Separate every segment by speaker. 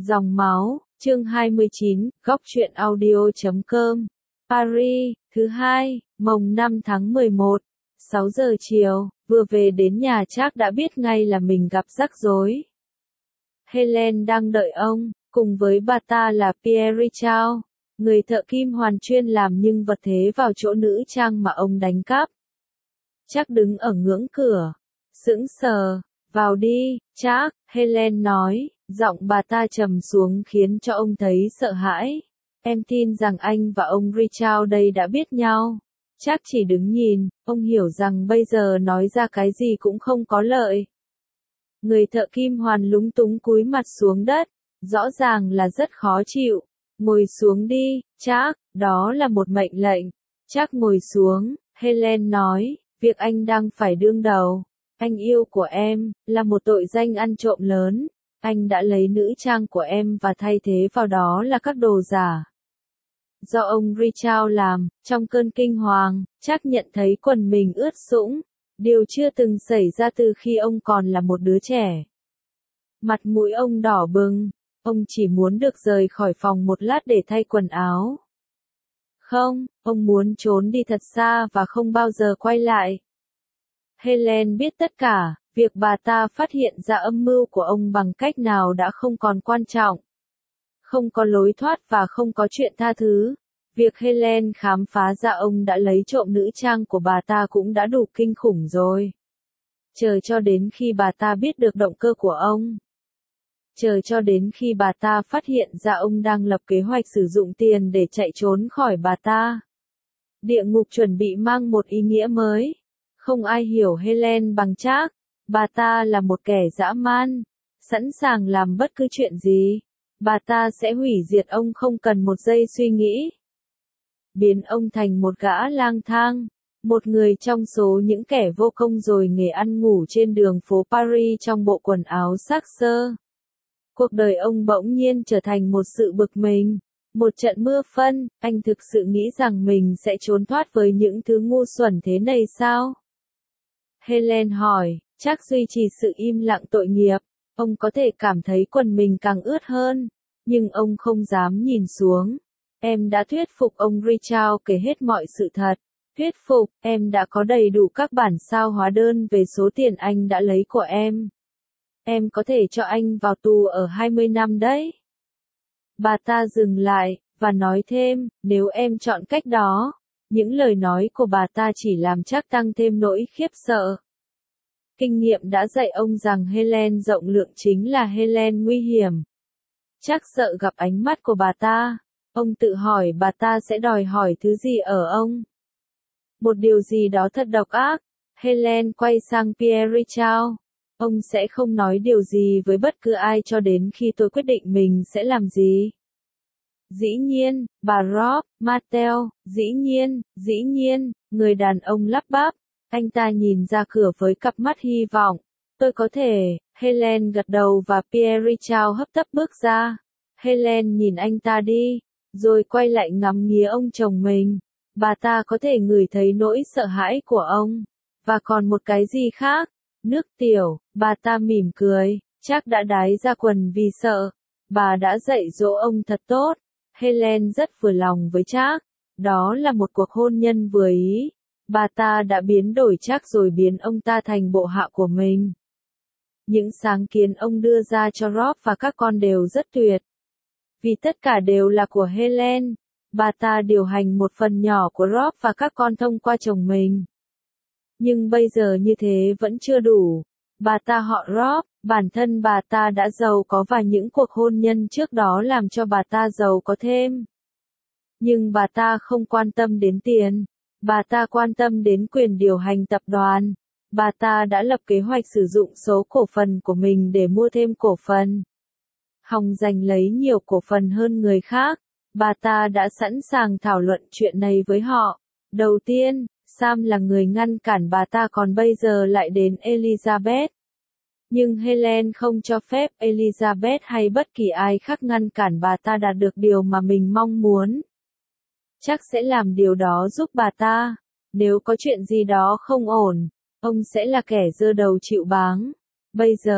Speaker 1: Dòng máu, chương 29, góc truyện audio.com, Paris, thứ hai, mồng 5 tháng 11, 6 giờ chiều, vừa về đến nhà Trác đã biết ngay là mình gặp rắc rối. Helen đang đợi ông, cùng với bà ta là Pierre Richard, người thợ kim hoàn chuyên làm nhưng vật thế vào chỗ nữ trang mà ông đánh cắp. Trác đứng ở ngưỡng cửa, sững sờ, vào đi, Trác, Helen nói, giọng bà ta trầm xuống khiến cho ông thấy sợ hãi. Em tin rằng anh và ông Richard đây đã biết nhau. Trác chỉ đứng nhìn, ông hiểu rằng bây giờ nói ra cái gì cũng không có lợi. Người thợ kim hoàn lúng túng cúi mặt xuống đất, rõ ràng là rất khó chịu. Ngồi xuống đi, Trác, đó là một mệnh lệnh. Trác ngồi xuống, Helen nói, việc anh đang phải đương đầu. Anh yêu của em, là một tội danh ăn trộm lớn. Anh đã lấy nữ trang của em và thay thế vào đó là các đồ giả. Do ông Richard làm, trong cơn kinh hoàng, Trác nhận thấy quần mình ướt sũng. Điều chưa từng xảy ra từ khi ông còn là một đứa trẻ. Mặt mũi ông đỏ bừng, ông chỉ muốn được rời khỏi phòng một lát để thay quần áo. Không, ông muốn trốn đi thật xa và không bao giờ quay lại. Helen biết tất cả, việc bà ta phát hiện ra âm mưu của ông bằng cách nào đã không còn quan trọng. Không có lối thoát và không có chuyện tha thứ. Việc Helen khám phá ra ông đã lấy trộm nữ trang của bà ta cũng đã đủ kinh khủng rồi. Chờ cho đến khi bà ta biết được động cơ của ông. Chờ cho đến khi bà ta phát hiện ra ông đang lập kế hoạch sử dụng tiền để chạy trốn khỏi bà ta. Địa ngục chuẩn bị mang một ý nghĩa mới. Không ai hiểu Helen bằng Trác. Bà ta là một kẻ dã man, sẵn sàng làm bất cứ chuyện gì. Bà ta sẽ hủy diệt ông không cần một giây suy nghĩ. Biến ông thành một gã lang thang, một người trong số những kẻ vô công rồi nghề ăn ngủ trên đường phố Paris trong bộ quần áo xác xơ. Cuộc đời ông bỗng nhiên trở thành một sự bực mình, một trận mưa phân. Anh thực sự nghĩ rằng mình sẽ trốn thoát với những thứ ngu xuẩn thế này sao? Helen hỏi. Trác duy trì sự im lặng tội nghiệp. Ông có thể cảm thấy quần mình càng ướt hơn, nhưng ông không dám nhìn xuống. Em đã thuyết phục ông Richard kể hết mọi sự thật. Thuyết phục, em đã có đầy đủ các bản sao hóa đơn về số tiền anh đã lấy của em. Em có thể cho anh vào tù ở 20 năm đấy. Bà ta dừng lại, và nói thêm, nếu em chọn cách đó. Những lời nói của bà ta chỉ làm Trác tăng thêm nỗi khiếp sợ. Kinh nghiệm đã dạy ông rằng Helen rộng lượng chính là Helen nguy hiểm. Trác sợ gặp ánh mắt của bà ta. Ông tự hỏi bà ta sẽ đòi hỏi thứ gì ở ông. Một điều gì đó thật độc ác. Helen quay sang Pierre Richard. Ông sẽ không nói điều gì với bất cứ ai cho đến khi tôi quyết định mình sẽ làm gì. Dĩ nhiên, bà Rob, Mattel, dĩ nhiên, người đàn ông lắp bắp. Anh ta nhìn ra cửa với cặp mắt hy vọng. Tôi có thể, Helen gật đầu và Pierre Richard hấp tấp bước ra. Helen nhìn anh ta đi, rồi quay lại ngắm nghía ông chồng mình. Bà ta có thể ngửi thấy nỗi sợ hãi của ông. Và còn một cái gì khác? Nước tiểu, bà ta mỉm cười. Trác đã đái ra quần vì sợ. Bà đã dạy dỗ ông thật tốt. Helen rất vừa lòng với Trác. Đó là một cuộc hôn nhân vừa ý. Bà ta đã biến đổi Trác rồi biến ông ta thành bộ hạ của mình. Những sáng kiến ông đưa ra cho Rob và các con đều rất tuyệt. Vì tất cả đều là của Helen, bà ta điều hành một phần nhỏ của Rob và các con thông qua chồng mình. Nhưng bây giờ như thế vẫn chưa đủ. Bà ta họ Rob, bản thân bà ta đã giàu có và những cuộc hôn nhân trước đó làm cho bà ta giàu có thêm. Nhưng bà ta không quan tâm đến tiền. Bà ta quan tâm đến quyền điều hành tập đoàn. Bà ta đã lập kế hoạch sử dụng số cổ phần của mình để mua thêm cổ phần. Hòng giành lấy nhiều cổ phần hơn người khác. Bà ta đã sẵn sàng thảo luận chuyện này với họ. Đầu tiên, Sam là người ngăn cản bà ta còn bây giờ lại đến Elizabeth. Nhưng Helen không cho phép Elizabeth hay bất kỳ ai khác ngăn cản bà ta đạt được điều mà mình mong muốn. Chắc sẽ làm điều đó giúp bà ta. Nếu có chuyện gì đó không ổn, ông sẽ là kẻ giơ đầu chịu báng. Bây giờ,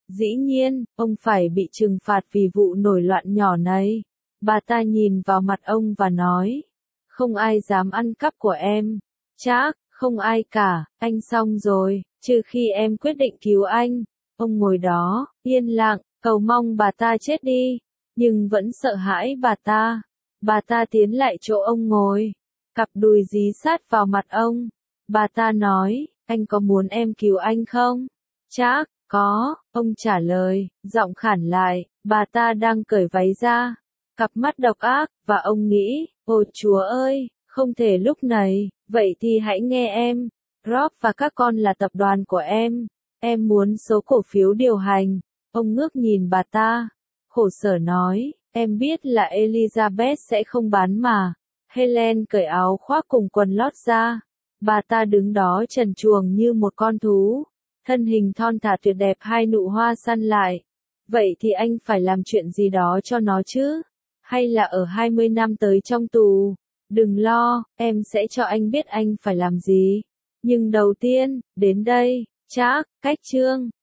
Speaker 1: Dĩ nhiên, ông phải bị trừng phạt vì vụ nổi loạn nhỏ này. Bà ta nhìn vào mặt ông và nói, không ai dám ăn cắp của em. Chắc, không ai cả, anh xong rồi, trừ khi em quyết định cứu anh. Ông ngồi đó, yên lặng, cầu mong bà ta chết đi, nhưng vẫn sợ hãi bà ta. Bà ta tiến lại chỗ ông ngồi, cặp đùi dí sát vào mặt ông. Bà ta nói, anh có muốn em cứu anh không? Chắc, có, ông trả lời, giọng khản lại, bà ta đang cởi váy ra. Cặp mắt độc ác, và ông nghĩ, ôi Chúa ơi, không thể lúc này, vậy thì hãy nghe em. Rob và các con là tập đoàn của em. Em muốn số cổ phiếu điều hành. Ông ngước nhìn bà ta, khổ sở nói, em biết là Elizabeth sẽ không bán mà. Helen cởi áo khoác cùng quần lót ra. Bà ta đứng đó trần truồng như một con thú. Thân hình thon thả tuyệt đẹp, hai nụ hoa săn lại. Vậy thì anh phải làm chuyện gì đó cho nó chứ? Hay là ở 20 năm tới trong tù? Đừng lo, em sẽ cho anh biết anh phải làm gì. Nhưng đầu tiên, đến đây, chắc, cách chương.